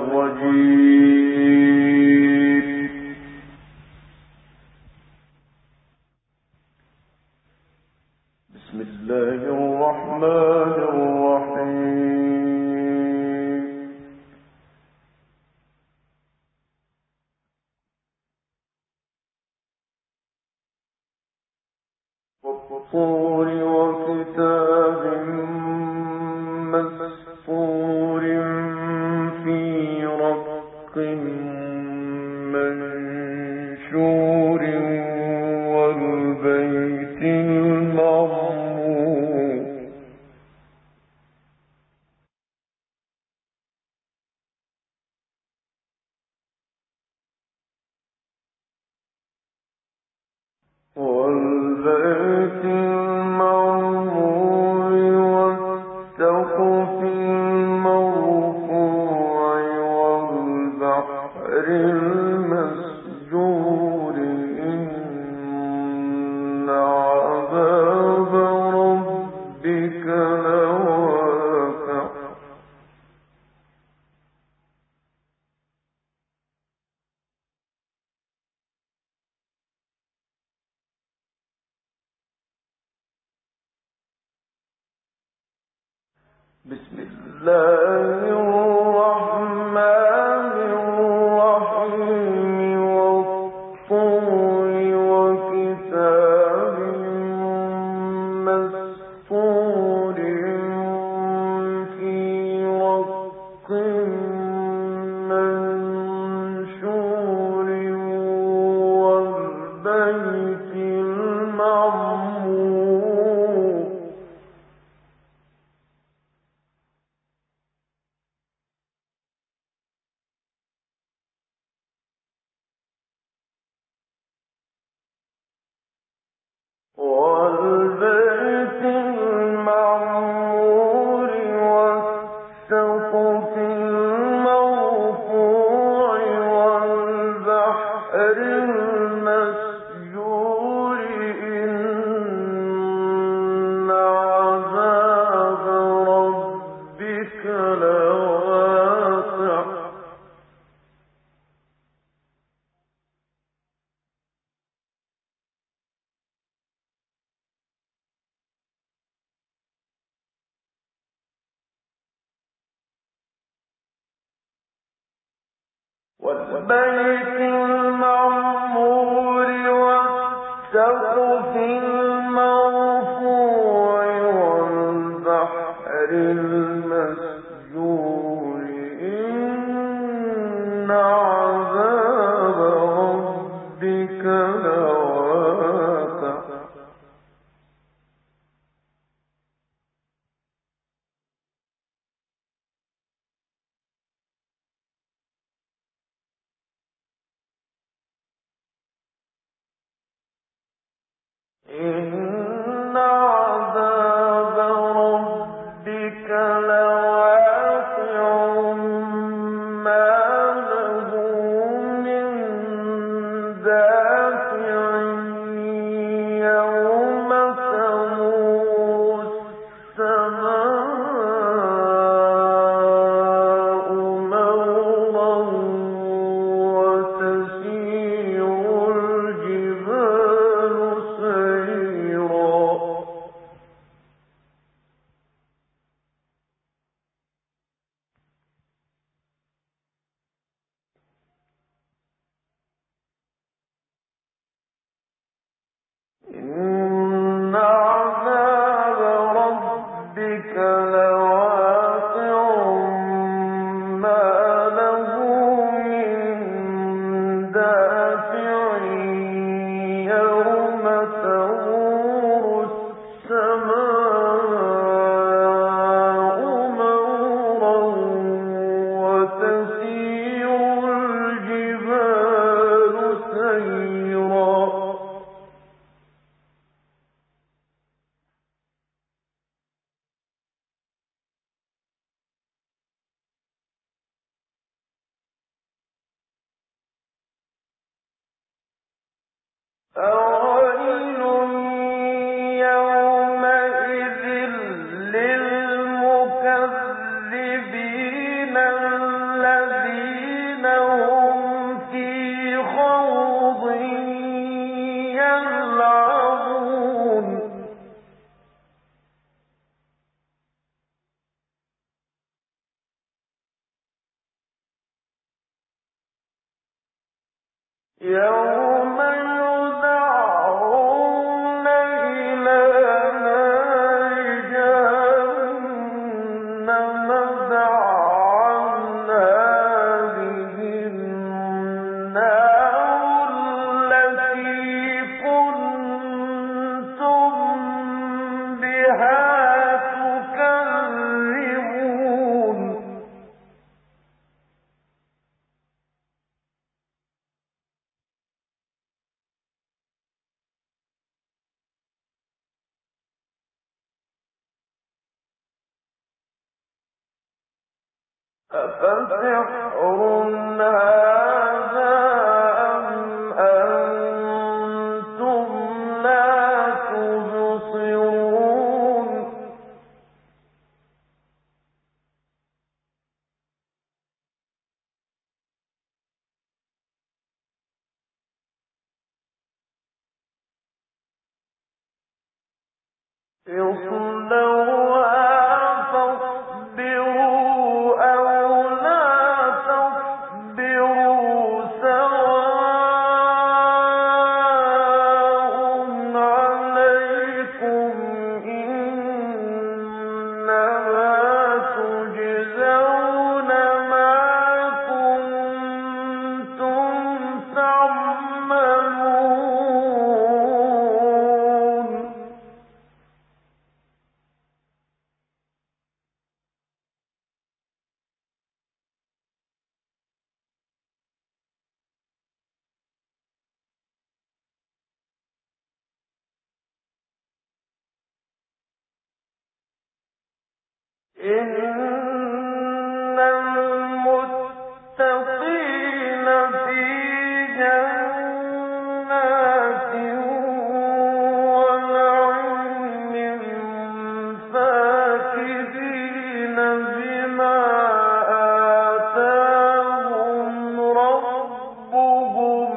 والطور وكتاب مسطور في رق منشور والبيت المعمور والبيت المعمور والسقف المرفوع والبحر المسجور إن عذاب ربك لواقع بسم الله الرحمن الرحيم والطور وكتاب مسطور في رق منشور والبيت المعمور والبيت المعمور والسقف المرفوع والبحر المسجور إن عذاب ربك لواقع والبيت المعمور والسقف المرفوع والبحر المسجور إن عذاب ربك لواقع إن عذاب ربك لواقع ما له من دافع يوم تمور السماء مورا وتسير الجبال سيرا إن عذاب ربك لواقع ما له من دافع يوم تمور السماء مورا وتسير الجبال سيرا فويل يومئذ للمكذبين الذين يوم يدعون إلى نار جهنم دعا هذه النار التي كنتم بها تكذبون أفسحر هذا أم أنتم لا تبصرون اصلوها فاصبروا أو لا تصبروا سواء عليكم إنما تجزون ما كنتم تعملون إن المتقين في جنات ونعيم فاكهين بما آتاهم ربهم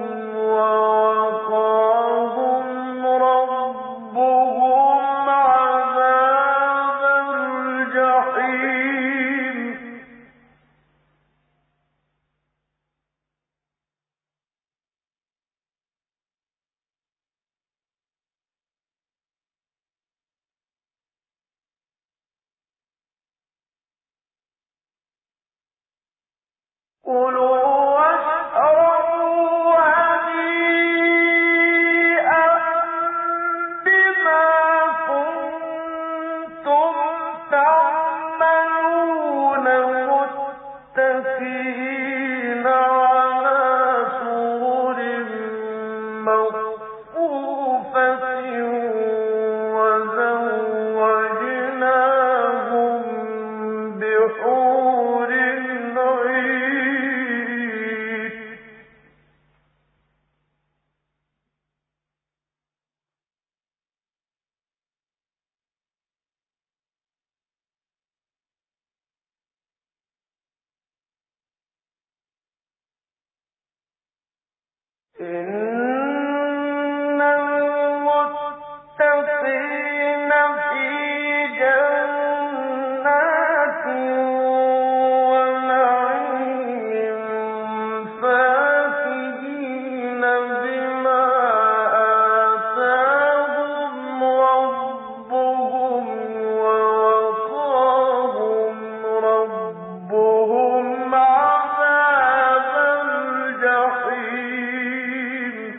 ووقاهم ربهم عذاب الجحيم كلوا واشربوا هنيئا بما كنتم تعملون متكئين على سرر مصفوفة وزوجناهم بحور عين إن المتقين في جنات ونعيم فاكهين بما آتاهم ربهم ووقاهم ربهم عذاب الجحيم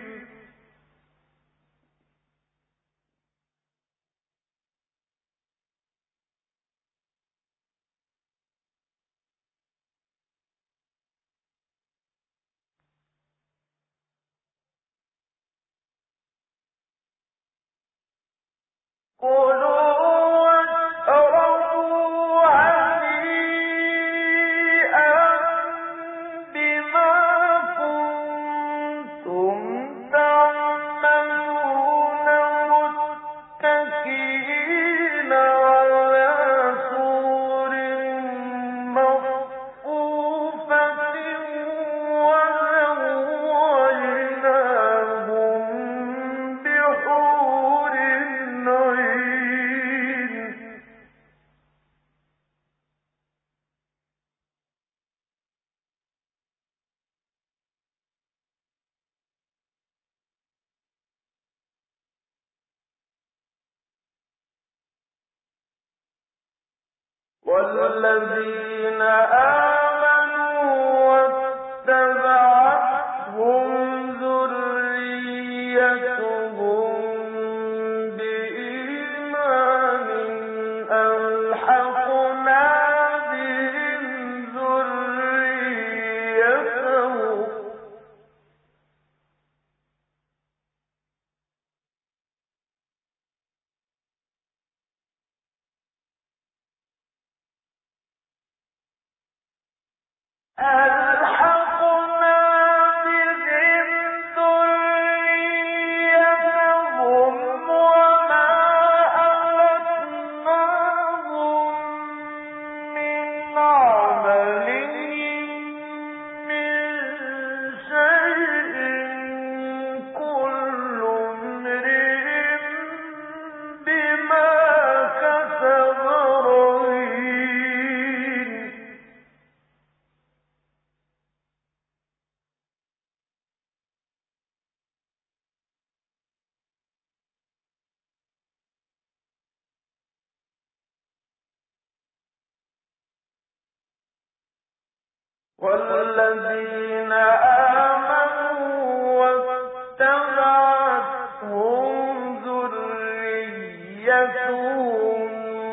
كلوا واشربوا هنيئا بما كنتم تعملون متكئين على سرر مصفوفة وزوجناهم بحور عين والذين آمنوا واتبعتهم ذريتهم بإيمان ألحقنا بهم ذريتهم وما ألتناهم من عملهم من شيء كل امرئ بما كسب رهين والذين آمنوا واتبعتهم ذريتهم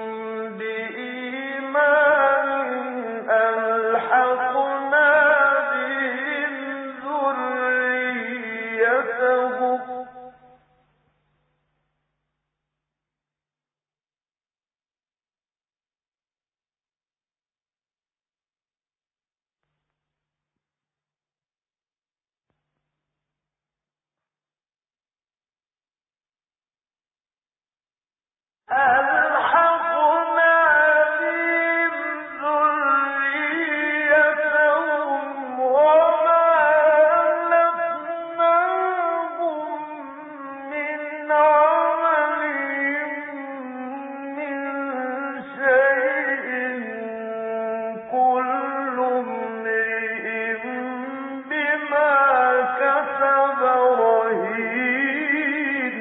بإيمان ألحقنا بهم ذريتهم ألحقنا بهم ذريتهم وما ألتناهم من عملهم من شيء كل امرئ بما كسب رهين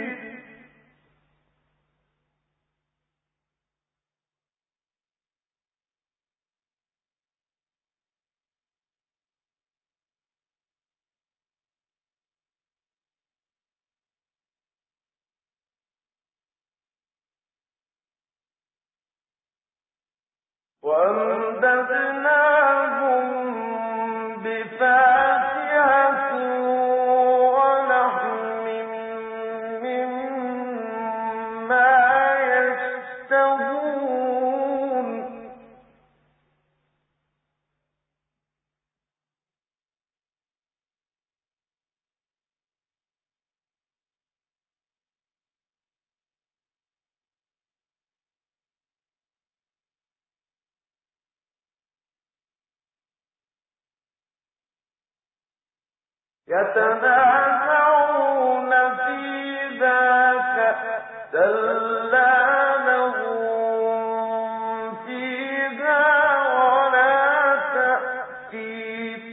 وأمددناهم بفاكهة ولحم مما يشتهون يتنازعون فيها كأسا لا لغو فيها ولا تأثيم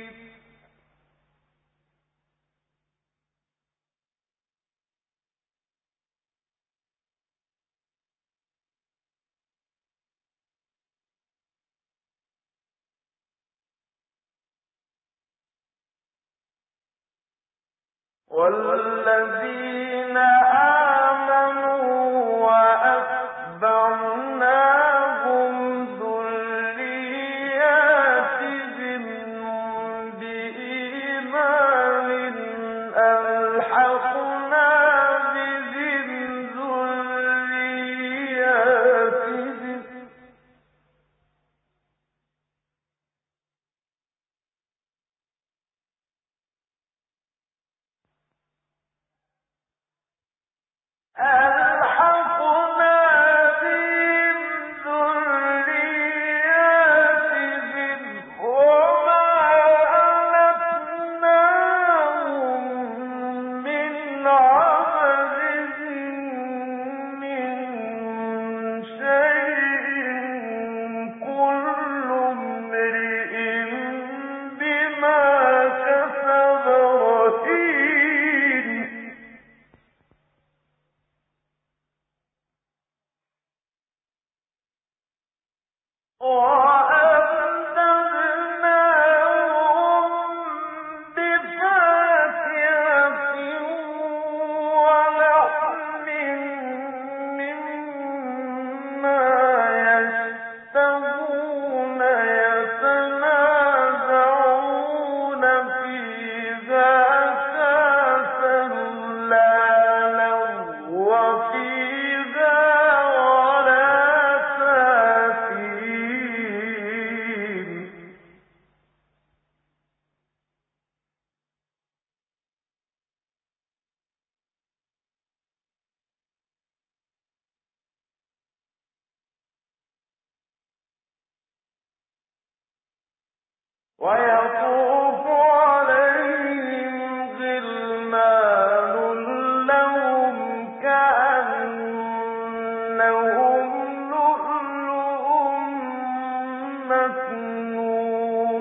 والذين آمنوا وأتبعناهم ذرياتهم بإيمان ألحقنا بهم ذرياتهم ألحقنا بهم ذرياتهم وما ألتناهم من عملهم من شيء كل امرئ بما كسب رهين ويطوف عليهم غلمان لهم كأنهم لؤلؤ مكنون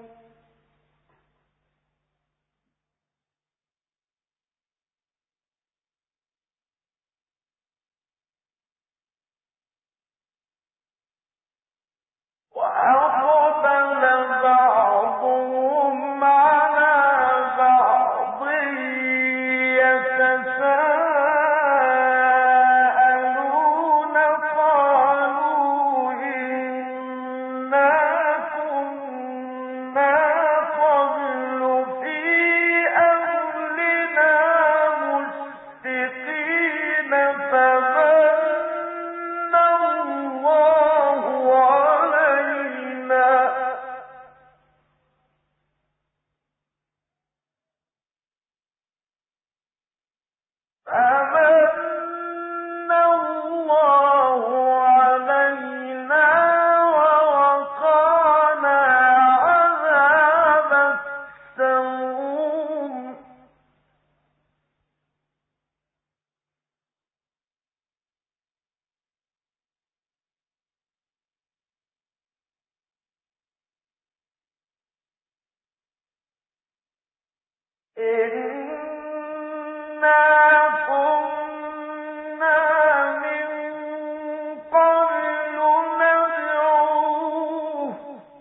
وأقبل بعضهم على بعض يتساءلون قالوا إنا كنا قبل في أهلنا مشفقين فمن الله علينا ووقانا عذاب السموم إنا كنا من قبل ندعوه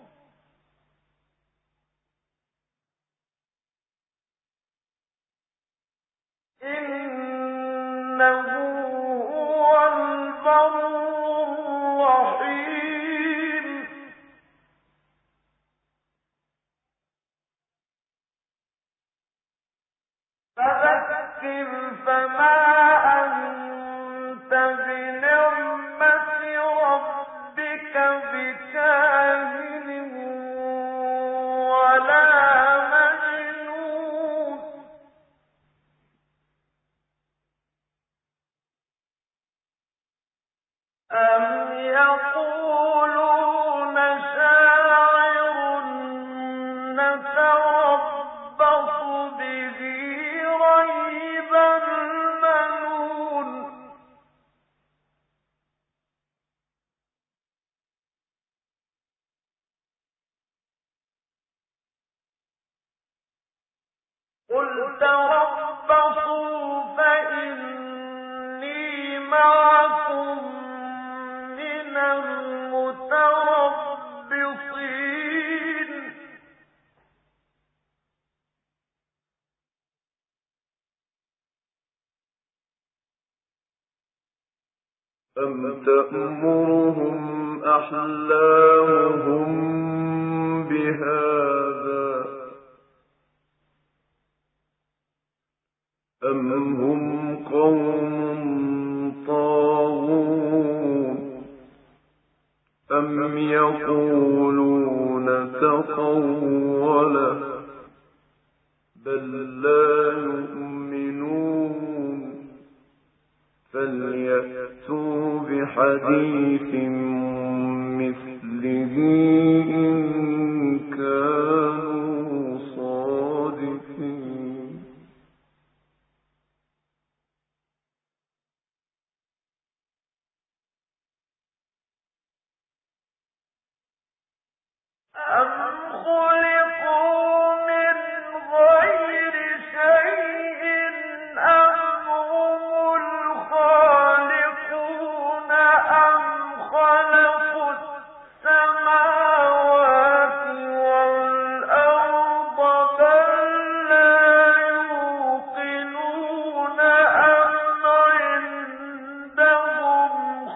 إنه هو البر الرحيم فذكر فما أنت بنعمة ربك بكاهن ولا مجنون أم يقولون شاعر نتربص به ريب المنون قل تربصوا فإني معكم من المتربصين أم تأمرهم أحلامهم بهذا أم هم قوم طاغون أم يقولون تقوله بل لا يؤمنون فليأتوا بحديث مثله إن كانوا صادقين أم خلقوا من غير شيء أم هم الخالقون أم خلقوا السماوات والأرض بل لا يوقنون أم عندهم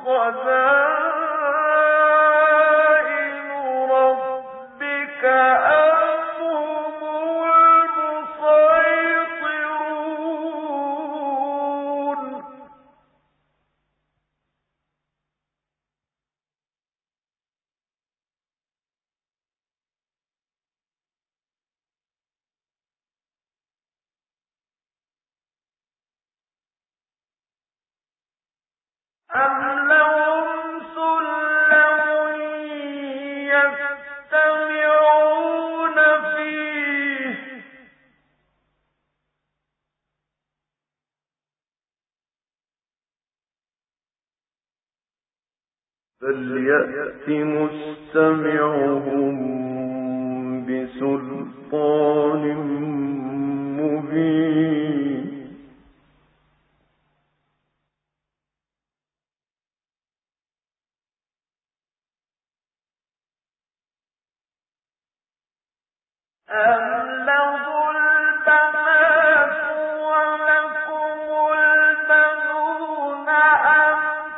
خزائن ربك أم هم المسيطرون أم لهم سلم يستمعون فليأت مستمعهم بسلطان مبين أم له البنات ولكم البنون أم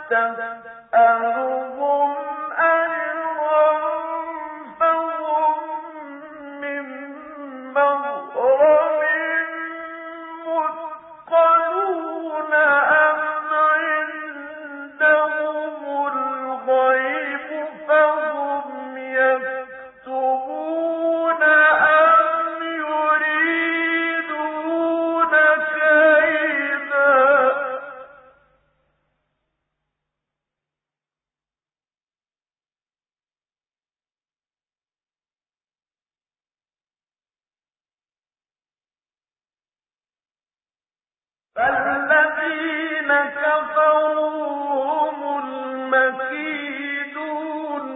تسألهم أجرا فهم من مغرم مثقلون أم عندهم الغيب فهم يكتبون أم يريدون كيدا فالذين كفروا هم المكيدون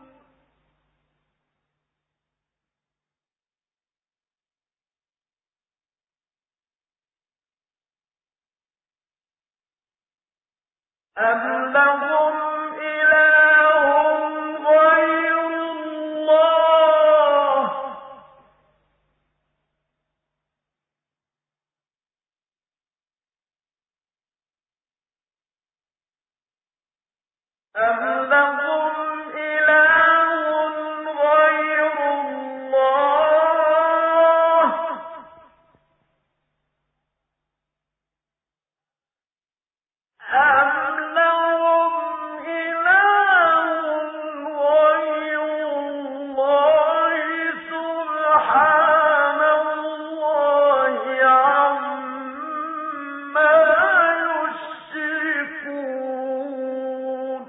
أم لهم إله غير الله أم لهم إله غير الله أم لهم إله غير الله سبحان الله عما يشركون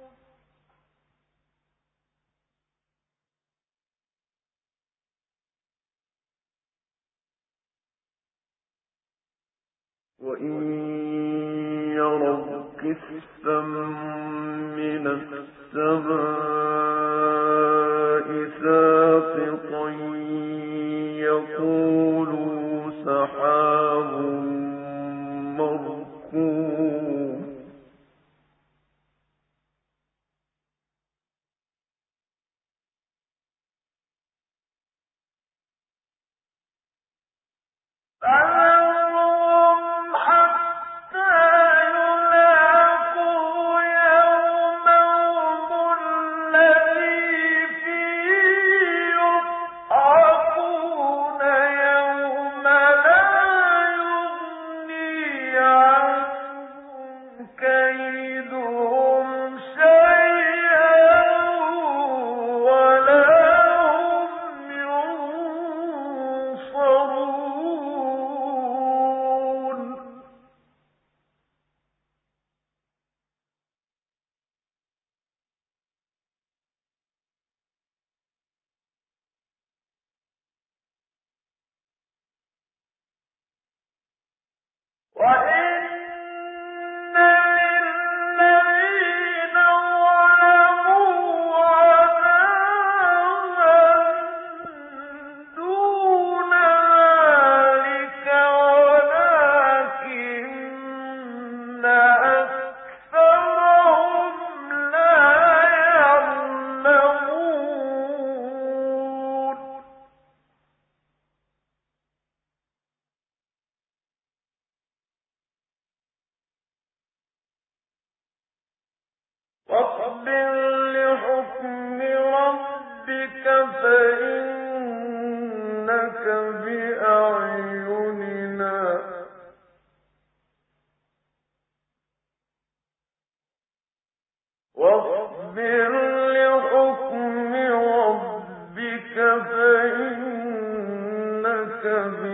وإن يروا كسفا من السماء ساقطا يقولوا سحاب مركوم فذرهم حتى يلاقوا يومهم الذي فيه يصعقون يوم لا يغني عنهم كيدهم شيئا ولا هم ينصرون وإن للذين ظلموا عذابا دون ذلك ولكن أكثرهم لا يعلمون واصبر لحكم ربك فإنك بأعيننا واصبر لحكم ربك فإنك